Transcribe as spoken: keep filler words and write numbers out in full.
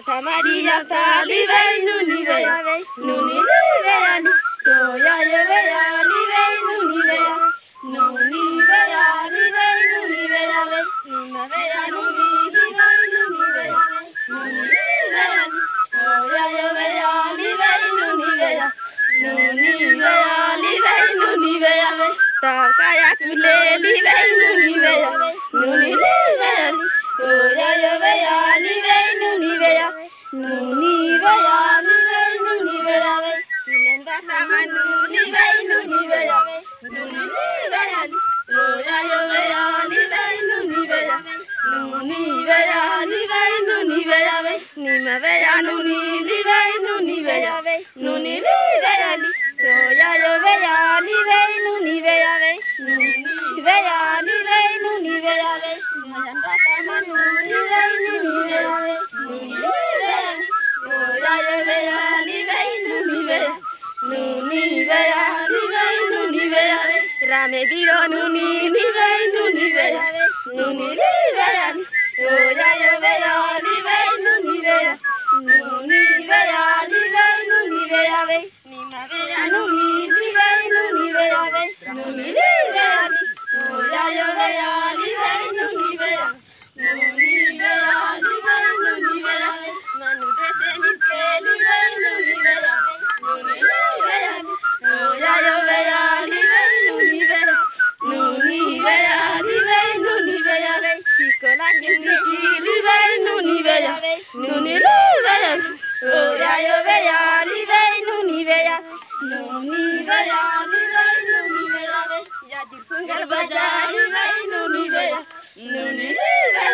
Santa Maria tali vei nuni veia vei nuni veia li toia ye veia li vei nuni veia nuni veia li vei nuni veia vei nuna veia nuni li vei nuni veia vei nuni veia li toia ye veia li vei nuni veia nuni veia li vei nuni veia vei takaya kule li vei nuni veia vei nuni veia li toia ye veia li vei nuni veia nuni veia li vei nuni veia vei nunen bata nuni vei nuni veia vei nuni veia li toia ye veia li vei nuni veia nuni veia li vei nuni veia vei nima veia nuni li vei nuni veia vei nuni veia li toia ye veia li vei nuni veia vei nuni veia li vei nuni veia vei nunen bata nuni vei nuni veia vei nuni veia li toia ye veia li vei nuni veia nuni veia li vei nuni veia vei rame viro nuni li vei nuni veia nuni veia li toia ye veia li vei nuni veia nuni veia li vei nuni veia vei nima veia nuni li vei nuni veia vei nuni veia li toia ye veia li vei nuni veia nuni veia li vei nuni veia vei manu dese ni ke li vei nuni veia nuni veia li toia ye veia li vei nuni veia nuni veia li vei nuni veia vei piccola che mi li vei nuni veia nuni veia li toia ye veia li vei nuni veia nuni veia li vei nuni veia vei ya dir fungal baja li vei nuni veia nuni veia